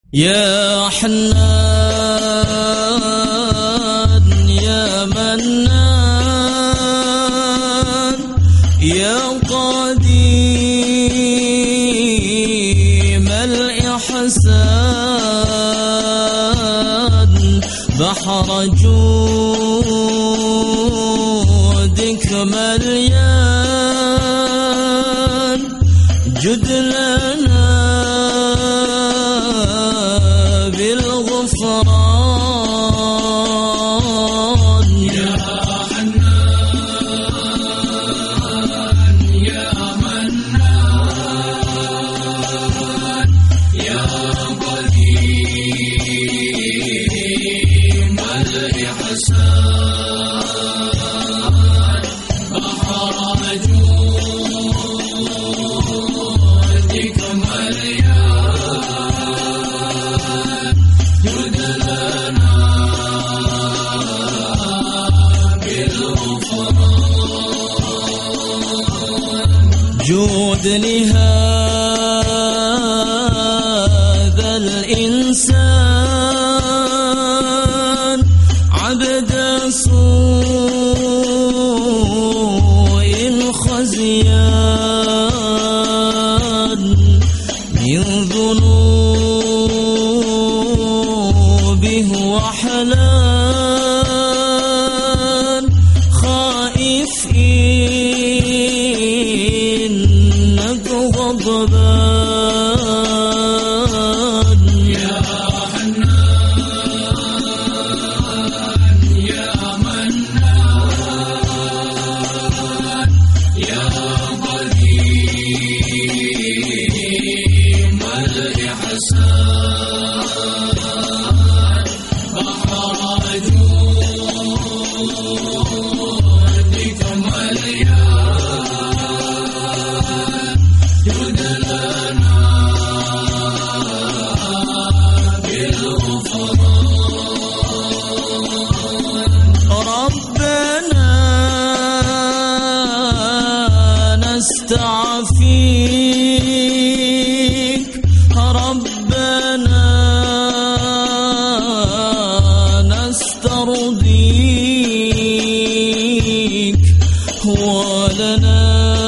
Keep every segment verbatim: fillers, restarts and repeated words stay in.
يا حنان يا منان يا قديم الإحسان بحر جودك مليان جد لنا بالغفران يا حنان يا منان يا قديم الإحسان بحر جودك مليان جد لنا بالغفران جودني هذا الإنسان عبد سوء خزيان من ذنوبه وحلان خائف إنك غضبان يا حنان يا منان يا قديم الإحسان بحر جودك مليان جد لنا بالغفران ربنا نستعفيك ربنا نسترضيك ولنا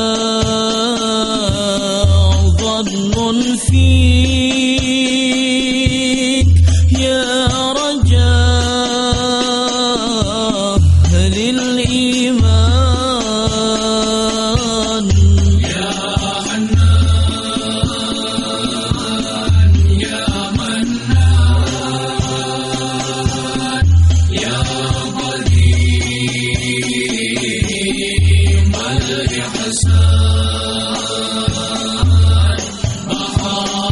ظن فيك يا رجاء للإيمان يا حنان يا منان يا قديم الإحسان بحر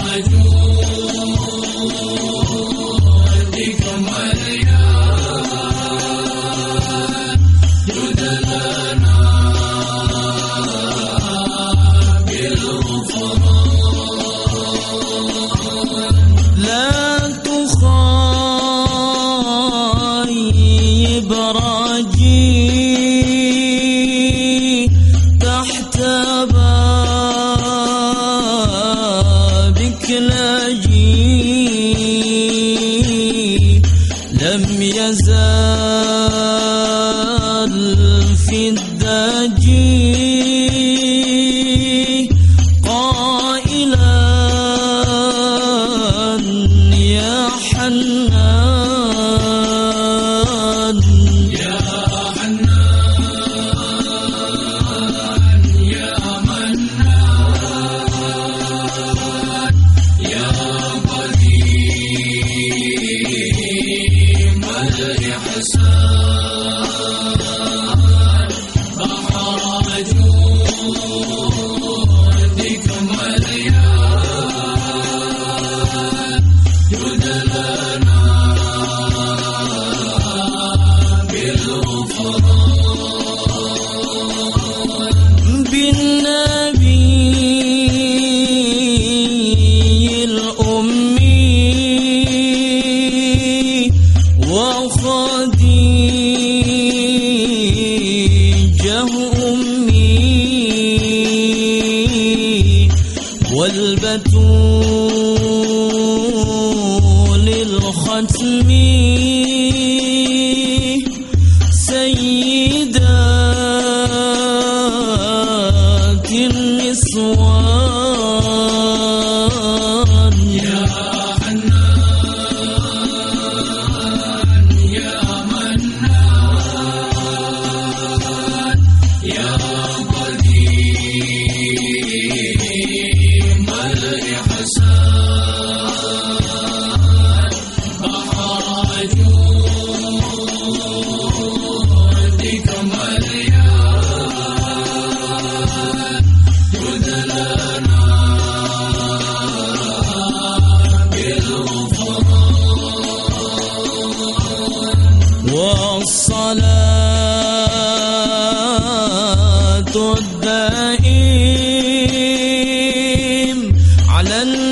جودك مليان جد لنا بالغفران لا تخايب راجي تحت بابك لاجي لم يزال في الداجي قائلا يا حنان يا حنان يا منان يا قديم الإحسان بحر جودك مليان جد لنا بالغفران بالنبي الأمي وخديجة أمي والبتول بالختم سيدات النسوان يا حنان يا منان يا قديم الإحسان بحر جودك مليان جد لنا بالغفران والصلاة الدائم على